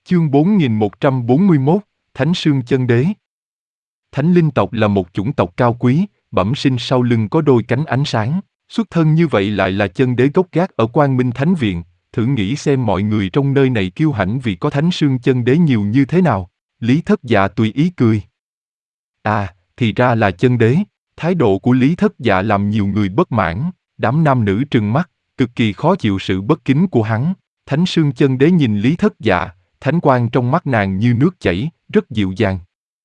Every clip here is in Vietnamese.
Chương 4141, Thánh Sương Chân Đế. Thánh linh tộc là một chủng tộc cao quý, bẩm sinh sau lưng có đôi cánh ánh sáng, xuất thân như vậy lại là chân đế gốc gác ở Quang Minh Thánh Viện, thử nghĩ xem mọi người trong nơi này kiêu hãnh vì có Thánh Sương Chân Đế nhiều như thế nào. Lý Thất Dạ tùy ý cười. À, thì ra là chân đế. Thái độ của Lý Thất Dạ làm nhiều người bất mãn, đám nam nữ trừng mắt, cực kỳ khó chịu sự bất kính của hắn. Thánh Sương Chân Đế nhìn Lý Thất Dạ, thánh quang trong mắt nàng như nước chảy, rất dịu dàng.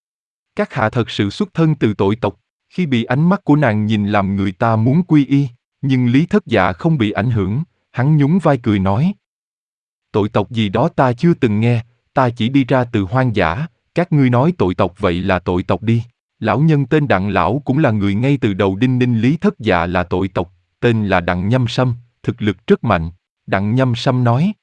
Các hạ thật sự xuất thân từ tội tộc, khi bị ánh mắt của nàng nhìn làm người ta muốn quy y, nhưng Lý Thất Dạ không bị ảnh hưởng, hắn nhún vai cười nói. Tội tộc gì đó ta chưa từng nghe, ta chỉ đi ra từ hoang dã, các ngươi nói tội tộc vậy là tội tộc đi. Lão nhân tên Đặng Lão cũng là người ngay từ đầu đinh ninh Lý Thất Dạ là tội tộc, tên là Đặng Nhâm Sâm, thực lực rất mạnh. Đặng Nhâm Sâm nói.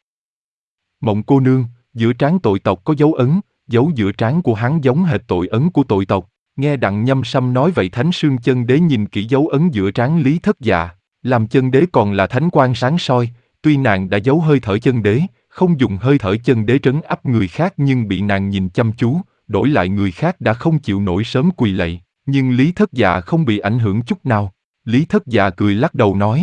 Mộng cô nương, giữa trán tội tộc có dấu ấn, dấu giữa trán của hắn giống hệt tội ấn của tội tộc. Nghe Đặng Nhâm Sâm nói vậy Thánh Sương Chân Đế nhìn kỹ dấu ấn giữa trán Lý Thất Dạ, làm chân đế còn là thánh quang sáng soi, tuy nàng đã giấu hơi thở chân đế, không dùng hơi thở chân đế trấn áp người khác nhưng bị nàng nhìn chăm chú, đổi lại người khác đã không chịu nổi sớm quỳ lạy, nhưng Lý Thất Dạ không bị ảnh hưởng chút nào. Lý Thất Dạ cười lắc đầu nói.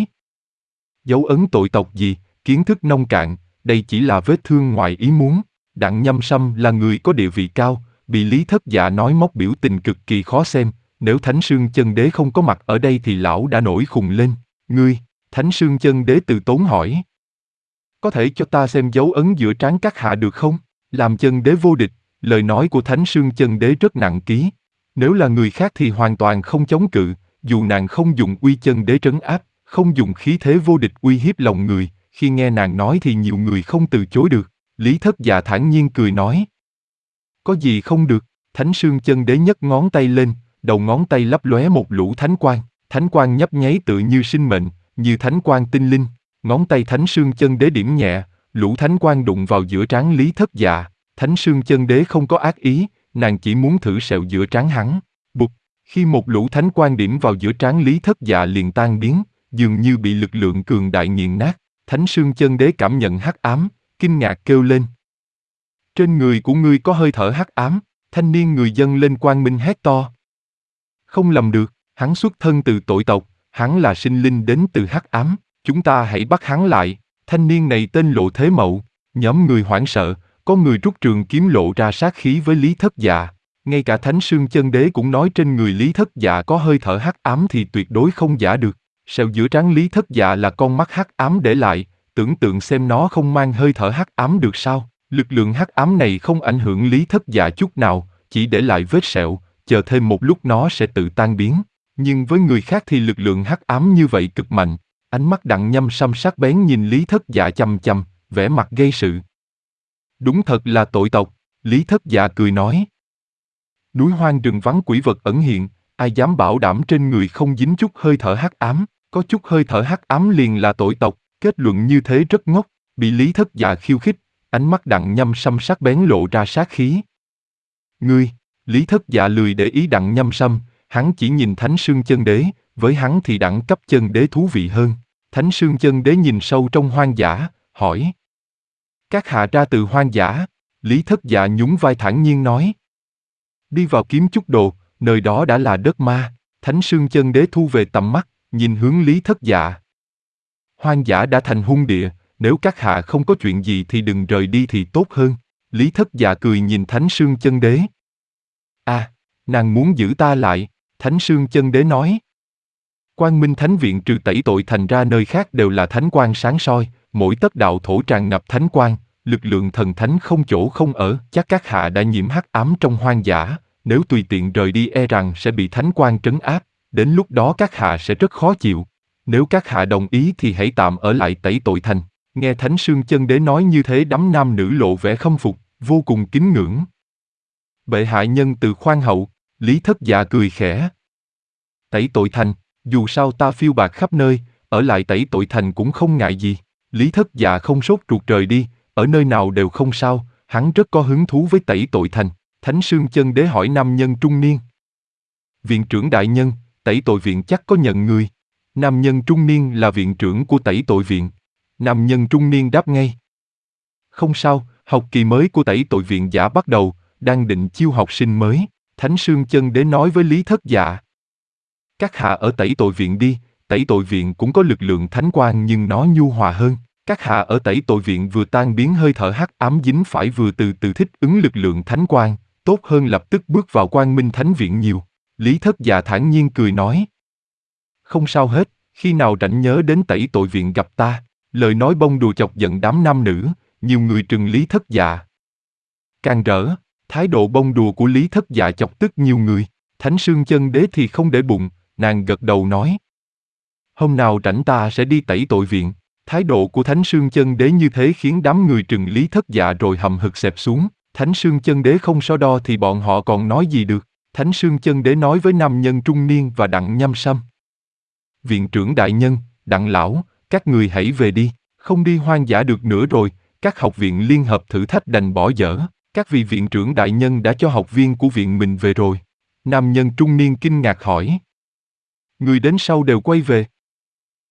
Dấu ấn tội tộc gì, kiến thức nông cạn, đây chỉ là vết thương ngoài ý muốn. Đặng Nhâm Sâm là người có địa vị cao, bị Lý Thất Dạ nói móc biểu tình cực kỳ khó xem, nếu Thánh Sương Chân Đế không có mặt ở đây thì lão đã nổi khùng lên. Ngươi, Thánh Sương Chân Đế từ tốn hỏi. Có thể cho ta xem dấu ấn giữa trán các hạ được không? Làm chân đế vô địch, lời nói của Thánh Sương Chân Đế rất nặng ký. Nếu là người khác thì hoàn toàn không chống cự, dù nàng không dùng uy chân đế trấn áp, không dùng khí thế vô địch uy hiếp lòng người, khi nghe nàng nói thì nhiều người không từ chối được. Lý Thất Dạ thản nhiên cười nói. Có gì không được? Thánh Sương Chân Đế nhấc ngón tay lên, đầu ngón tay lấp lóe một lũ thánh quang nhấp nháy tựa như sinh mệnh, như thánh quang tinh linh. Ngón tay Thánh Sương Chân Đế điểm nhẹ, lũ thánh quang đụng vào giữa trán Lý Thất Dạ. Thánh Sương Chân Đế không có ác ý, nàng chỉ muốn thử sẹo giữa trán hắn. Bụt, khi một lũ thánh quang điểm vào giữa trán Lý Thất Dạ liền tan biến, dường như bị lực lượng cường đại nghiền nát. Thánh Sương Chân Đế cảm nhận hắc ám, kinh ngạc kêu lên. Trên người của ngươi có hơi thở hắc ám. Thanh niên người dân lên quang minh hét to. Không lầm được, hắn xuất thân từ tội tộc, hắn là sinh linh đến từ hắc ám, chúng ta hãy bắt hắn lại. Thanh niên này tên Lộ Thế Mậu. Nhóm người hoảng sợ, có người rút trường kiếm lộ ra sát khí với Lý Thất Dạ. Ngay cả Thánh Sương Chân Đế cũng nói trên người Lý Thất Dạ có hơi thở hắc ám thì tuyệt đối không giả được. Sẹo giữa trán Lý Thất Dạ là con mắt hắc ám để lại, tưởng tượng xem nó không mang hơi thở hắc ám được sao? Lực lượng hắc ám này không ảnh hưởng Lý Thất Dạ chút nào, chỉ để lại vết sẹo, chờ thêm một lúc nó sẽ tự tan biến. Nhưng với người khác thì lực lượng hắc ám như vậy cực mạnh. Ánh mắt Đặng Nhâm Sâm sắc bén nhìn Lý Thất Dạ chằm chằm, vẻ mặt gây sự. Đúng thật là tội tộc, Lý Thất Dạ cười nói. Núi hoang rừng vắng quỷ vật ẩn hiện, ai dám bảo đảm trên người không dính chút hơi thở hắc ám, có chút hơi thở hắc ám liền là tội tộc. Kết luận như thế rất ngốc, bị Lý Thất Dạ khiêu khích, ánh mắt Đặng Nhâm Sâm sắc bén lộ ra sát khí. Ngươi, Lý Thất Dạ lười để ý Đặng Nhâm Sâm, hắn chỉ nhìn Thánh Sương Chân Đế, với hắn thì đẳng cấp chân đế thú vị hơn. Thánh Sương Chân Đế nhìn sâu trong hoang dã, hỏi. Các hạ ra từ hoang dã, Lý Thất Dạ nhún vai thản nhiên nói. Đi vào kiếm chút đồ, nơi đó đã là đất ma. Thánh Sương Chân Đế thu về tầm mắt, nhìn hướng Lý Thất Dạ. Hoang dã đã thành hung địa, nếu các hạ không có chuyện gì thì đừng rời đi thì tốt hơn. Lý Thất Dạ cười nhìn Thánh Sương Chân Đế. À, nàng muốn giữ ta lại, Thánh Sương Chân Đế nói. Quang Minh Thánh Viện trừ tẩy tội thành ra nơi khác đều là thánh quang sáng soi, mỗi tấc đạo thổ tràn ngập thánh quang, lực lượng thần thánh không chỗ không ở. Chắc các hạ đã nhiễm hắc ám trong hoang dã, nếu tùy tiện rời đi e rằng sẽ bị thánh quang trấn áp, đến lúc đó các hạ sẽ rất khó chịu. Nếu các hạ đồng ý thì hãy tạm ở lại tẩy tội thành. Nghe Thánh Sương Chân Đế nói như thế đám nam nữ lộ vẻ khâm phục, vô cùng kính ngưỡng. Bệ hạ nhân từ khoan hậu, Lý Thất Dạ cười khẽ. Tẩy tội thành, dù sao ta phiêu bạt khắp nơi, ở lại tẩy tội thành cũng không ngại gì. Lý Thất Dạ không sốt ruột rời đi, ở nơi nào đều không sao, hắn rất có hứng thú với tẩy tội thành. Thánh Sương Chân Đế hỏi nam nhân trung niên. Viện trưởng đại nhân, tẩy tội viện chắc có nhận người. Nam nhân trung niên là viện trưởng của tẩy tội viện. Nam nhân trung niên đáp ngay. Không sao, Học kỳ mới của tẩy tội viện giả bắt đầu, đang định chiêu học sinh mới. Thánh Sương Chân Đế nói với Lý Thất Dạ. Các hạ ở tẩy tội viện đi, tẩy tội viện cũng có lực lượng thánh quang nhưng nó nhu hòa hơn. Các hạ ở tẩy tội viện vừa tan biến hơi thở hắc ám dính phải vừa từ từ thích ứng lực lượng thánh quang, tốt hơn lập tức bước vào quang minh thánh viện nhiều. Lý Thất Dạ thản nhiên cười nói. Không sao hết, khi nào rảnh nhớ đến tẩy tội viện gặp ta. Lời nói bông đùa chọc giận đám nam nữ, nhiều người trừng Lý Thất Dạ. Càng rỡ, thái độ bông đùa của Lý Thất Dạ chọc tức nhiều người. Thánh Sương Chân Đế thì không để bụng, nàng gật đầu nói. Hôm nào rảnh ta sẽ đi tẩy tội viện. Thái độ của Thánh Sương Chân Đế như thế khiến đám người trừng Lý Thất Dạ rồi hầm hực xẹp xuống. Thánh Sương Chân Đế không so đo thì bọn họ còn nói gì được. Thánh Sương Chân Đế nói với nam nhân trung niên và Đặng Nhâm Sâm. Viện trưởng đại nhân, Đặng lão, các người hãy về đi, không đi hoang dã được nữa rồi, các học viện liên hợp thử thách đành bỏ dở, các vị viện trưởng đại nhân đã cho học viên của viện mình về rồi. Nam nhân trung niên kinh ngạc hỏi. Người đến sau đều quay về.